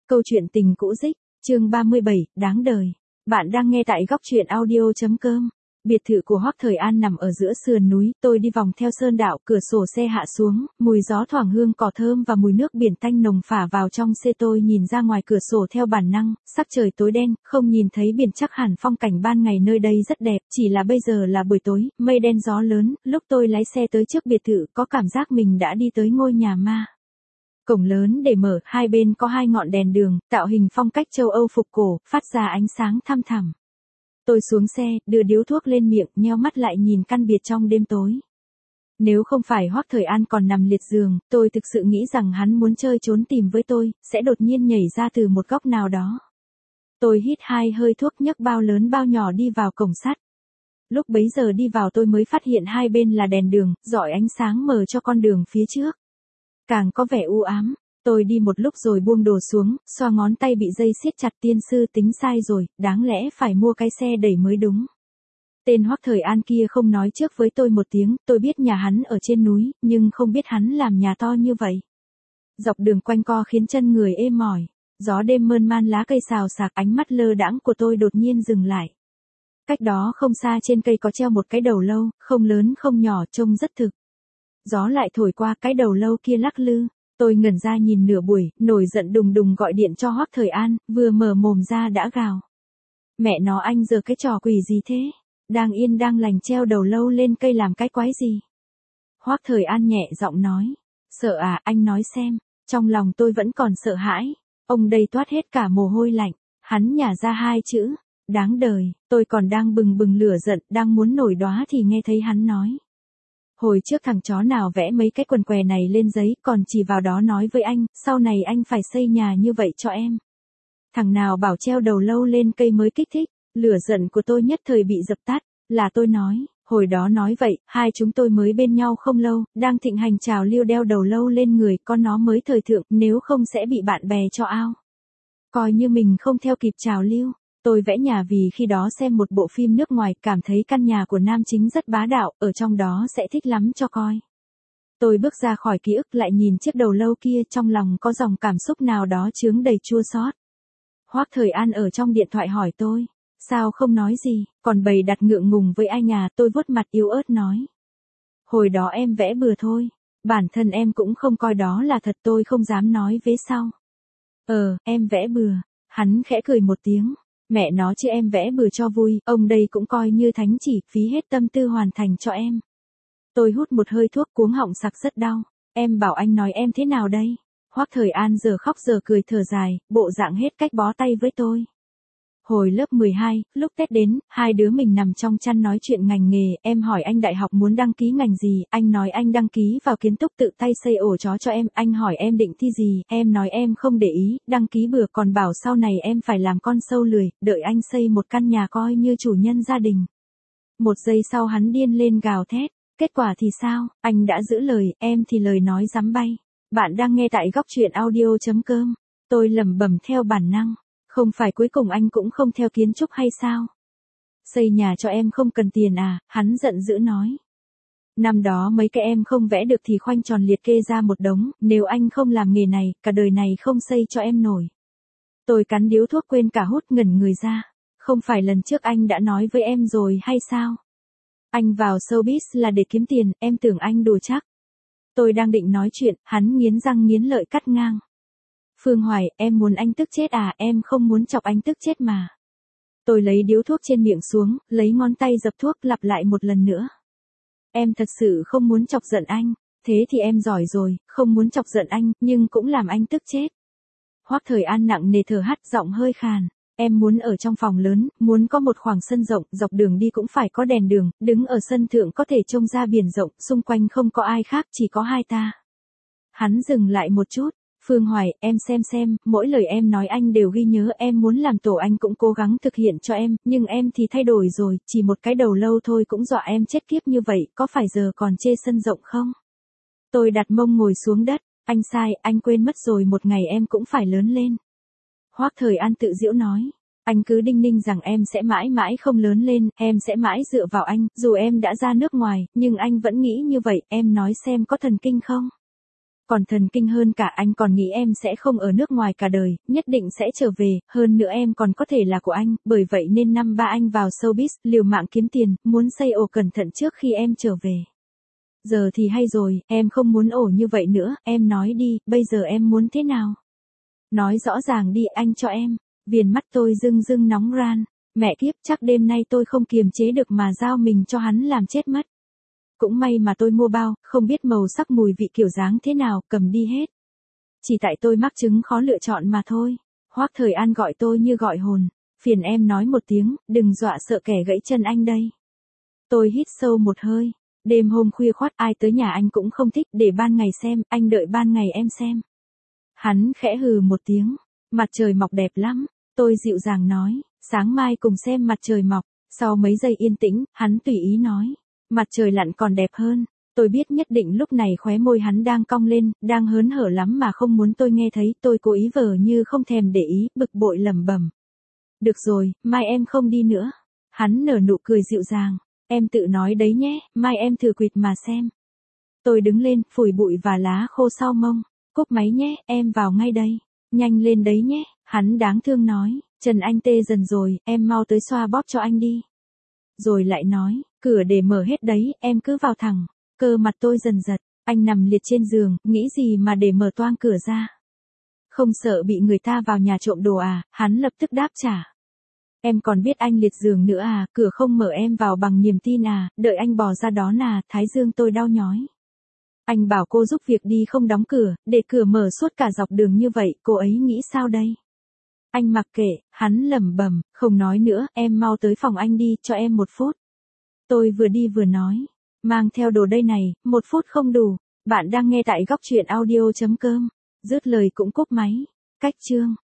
Câu chuyện tình cũ dích, chương 37, đáng đời. Bạn đang nghe tại góc truyện audio.com. Biệt thự của Hoắc Thời An nằm ở giữa sườn núi, tôi đi vòng theo sơn đạo, cửa sổ xe hạ xuống, mùi gió thoảng hương cỏ thơm và mùi nước biển tanh nồng phả vào trong xe. Tôi nhìn ra ngoài cửa sổ theo bản năng, sắc trời tối đen, không nhìn thấy biển, chắc hẳn phong cảnh ban ngày nơi đây rất đẹp, chỉ là bây giờ là buổi tối, mây đen gió lớn. Lúc tôi lái xe tới trước biệt thự, có cảm giác mình đã đi tới ngôi nhà ma. Cổng lớn để mở, hai bên có hai ngọn đèn đường, tạo hình phong cách châu Âu phục cổ, phát ra ánh sáng thăm thẳm. Tôi xuống xe, đưa điếu thuốc lên miệng, nheo mắt lại nhìn căn biệt trong đêm tối. Nếu không phải Hoắc Thời An còn nằm liệt giường, tôi thực sự nghĩ rằng hắn muốn chơi trốn tìm với tôi, sẽ đột nhiên nhảy ra từ một góc nào đó. Tôi hít hai hơi thuốc, nhấc bao lớn bao nhỏ đi vào cổng sắt. Lúc bấy giờ đi vào tôi mới phát hiện hai bên là đèn đường, rọi ánh sáng mờ cho con đường phía trước. Càng có vẻ u ám. Tôi đi một lúc rồi buông đồ xuống, xoa ngón tay bị dây siết chặt. Tiên sư tính sai rồi, đáng lẽ phải mua cái xe đẩy mới đúng. Tên Hoắc Thời An kia không nói trước với tôi một tiếng, tôi biết nhà hắn ở trên núi, nhưng không biết hắn làm nhà to như vậy. Dọc đường quanh co khiến chân người ê mỏi, gió đêm mơn man lá cây xào xạc, ánh mắt lơ đãng của tôi đột nhiên dừng lại. Cách đó không xa trên cây có treo một cái đầu lâu, không lớn không nhỏ, trông rất thực. Gió lại thổi qua, cái đầu lâu kia lắc lư. Tôi ngẩn ra nhìn nửa buổi, nổi giận đùng đùng gọi điện cho Hoắc Thời An, vừa mở mồm ra đã gào. Mẹ nó, anh giờ cái trò quỷ gì thế? Đang yên đang lành treo đầu lâu lên cây làm cái quái gì? Hoắc Thời An nhẹ giọng nói. Sợ à, anh nói xem. Trong lòng tôi vẫn còn sợ hãi. Ông đây toát hết cả mồ hôi lạnh. Hắn nhả ra hai chữ. Đáng đời. Tôi còn đang bừng bừng lửa giận, đang muốn nổi đoá thì nghe thấy hắn nói. Hồi trước thằng chó nào vẽ mấy cái quần què này lên giấy, còn chỉ vào đó nói với anh, sau này anh phải xây nhà như vậy cho em. Thằng nào bảo treo đầu lâu lên cây mới kích thích, lửa giận của tôi nhất thời bị dập tắt, là tôi nói, hồi đó nói vậy, hai chúng tôi mới bên nhau không lâu, đang thịnh hành trào lưu đeo đầu lâu lên người, con nó mới thời thượng, nếu không sẽ bị bạn bè cho ao. Coi như mình không theo kịp trào lưu. Tôi vẽ nhà vì khi đó xem một bộ phim nước ngoài, cảm thấy căn nhà của nam chính rất bá đạo, ở trong đó sẽ thích lắm cho coi. Tôi bước ra khỏi ký ức lại nhìn chiếc đầu lâu kia, trong lòng có dòng cảm xúc nào đó chướng đầy chua xót. Hoắc Thời An ở trong điện thoại hỏi tôi, sao không nói gì, còn bày đặt ngượng ngùng với anh à? Tôi vuốt mặt yếu ớt nói. Hồi đó em vẽ bừa thôi, bản thân em cũng không coi đó là thật, tôi không dám nói vế sau. Em vẽ bừa. Hắn khẽ cười một tiếng. Mẹ nó chứ, em vẽ bừa cho vui, ông đây cũng coi như thánh chỉ, phí hết tâm tư hoàn thành cho em. Tôi hút một hơi thuốc, cuống họng sặc rất đau. Em bảo anh nói em thế nào đây? Hoắc Thời An giờ khóc giờ cười thở dài, bộ dạng hết cách bó tay với tôi. Hồi lớp 12, lúc Tết đến, hai đứa mình nằm trong chăn nói chuyện ngành nghề, em hỏi anh đại học muốn đăng ký ngành gì, anh nói anh đăng ký vào kiến trúc, tự tay xây ổ chó cho em, anh hỏi em định thi gì, em nói em không để ý, đăng ký bừa, còn bảo sau này em phải làm con sâu lười, đợi anh xây một căn nhà coi như chủ nhân gia đình. Một giây sau hắn điên lên gào thét, kết quả thì sao, anh đã giữ lời, em thì lời nói dám bay. Bạn đang nghe tại góc truyện audio.com. Tôi lẩm bẩm theo bản năng. Không phải cuối cùng anh cũng không theo kiến trúc hay sao? Xây nhà cho em không cần tiền à? Hắn giận dữ nói. Năm đó mấy cái em không vẽ được thì khoanh tròn liệt kê ra một đống, nếu anh không làm nghề này, cả đời này không xây cho em nổi. Tôi cắn điếu thuốc quên cả hút, ngẩn người ra. Không phải lần trước anh đã nói với em rồi hay sao? Anh vào showbiz là để kiếm tiền, em tưởng anh đùa chắc. Tôi đang định nói chuyện, hắn nghiến răng nghiến lợi cắt ngang. Phương Hoài, em muốn anh tức chết à? Em không muốn chọc anh tức chết mà. Tôi lấy điếu thuốc trên miệng xuống, lấy ngón tay dập thuốc, lặp lại một lần nữa. Em thật sự không muốn chọc giận anh, thế thì em giỏi rồi, không muốn chọc giận anh, nhưng cũng làm anh tức chết. Hoắc Thời An nặng nề thở hắt, giọng hơi khàn. Em muốn ở trong phòng lớn, muốn có một khoảng sân rộng, dọc đường đi cũng phải có đèn đường, đứng ở sân thượng có thể trông ra biển rộng, xung quanh không có ai khác, chỉ có hai ta. Hắn dừng lại một chút. Phương Hoài, em xem, mỗi lời em nói anh đều ghi nhớ, em muốn làm tổ anh cũng cố gắng thực hiện cho em, nhưng em thì thay đổi rồi, chỉ một cái đầu lâu thôi cũng dọa em chết kiếp như vậy, có phải giờ còn chê sân rộng không? Tôi đặt mông ngồi xuống đất, anh sai, anh quên mất rồi, một ngày em cũng phải lớn lên. Hoắc Thời An tự giễu nói, anh cứ đinh ninh rằng em sẽ mãi mãi không lớn lên, em sẽ mãi dựa vào anh, dù em đã ra nước ngoài, nhưng anh vẫn nghĩ như vậy, em nói xem có thần kinh không? Còn thần kinh hơn cả, anh còn nghĩ em sẽ không ở nước ngoài cả đời, nhất định sẽ trở về, hơn nữa em còn có thể là của anh, bởi vậy nên năm ba anh vào showbiz, liều mạng kiếm tiền, muốn xây ổ cẩn thận trước khi em trở về. Giờ thì hay rồi, em không muốn ổ như vậy nữa, em nói đi, bây giờ em muốn thế nào? Nói rõ ràng đi, anh cho em. Viền mắt tôi rưng rưng nóng ran. Mẹ kiếp, chắc đêm nay tôi không kiềm chế được mà giao mình cho hắn làm chết mất. Cũng may mà tôi mua bao, không biết màu sắc mùi vị kiểu dáng thế nào, cầm đi hết. Chỉ tại tôi mắc chứng khó lựa chọn mà thôi. Hoắc Thời An gọi tôi như gọi hồn. Phiền em nói một tiếng, đừng dọa sợ kẻ gãy chân anh đây. Tôi hít sâu một hơi. Đêm hôm khuya khoắt ai tới nhà anh cũng không thích, để ban ngày xem, anh đợi ban ngày em xem. Hắn khẽ hừ một tiếng. Mặt trời mọc đẹp lắm. Tôi dịu dàng nói, sáng mai cùng xem mặt trời mọc. Sau mấy giây yên tĩnh, hắn tùy ý nói. Mặt trời lặn còn đẹp hơn. Tôi biết nhất định lúc này khóe môi hắn đang cong lên, đang hớn hở lắm mà không muốn tôi nghe thấy, tôi cố ý vờ như không thèm để ý, bực bội lẩm bẩm. Được rồi, mai em không đi nữa. Hắn nở nụ cười dịu dàng. Em tự nói đấy nhé, mai em thử quỵt mà xem. Tôi đứng lên, phủi bụi và lá khô sau mông. Cúp máy nhé, em vào ngay đây. Nhanh lên đấy nhé, hắn đáng thương nói. Chân anh tê dần rồi, em mau tới xoa bóp cho anh đi. Rồi lại nói, cửa để mở hết đấy, em cứ vào thẳng. Cơ mặt tôi dần giật, anh nằm liệt trên giường, nghĩ gì mà để mở toang cửa ra. Không sợ bị người ta vào nhà trộm đồ à, hắn lập tức đáp trả. Em còn biết anh liệt giường nữa à, cửa không mở em vào bằng niềm tin à, đợi anh bò ra đó nà, thái dương tôi đau nhói. Anh bảo cô giúp việc đi không đóng cửa, để cửa mở suốt cả dọc đường như vậy, cô ấy nghĩ sao đây? Anh mặc kệ, hắn lẩm bẩm, không nói nữa, em mau tới phòng anh đi, cho em 1 phút. Tôi vừa đi vừa nói, mang theo đồ đây này, 1 phút không đủ, bạn đang nghe tại góc truyện audio.com, dứt lời cũng cúp máy, cách chương.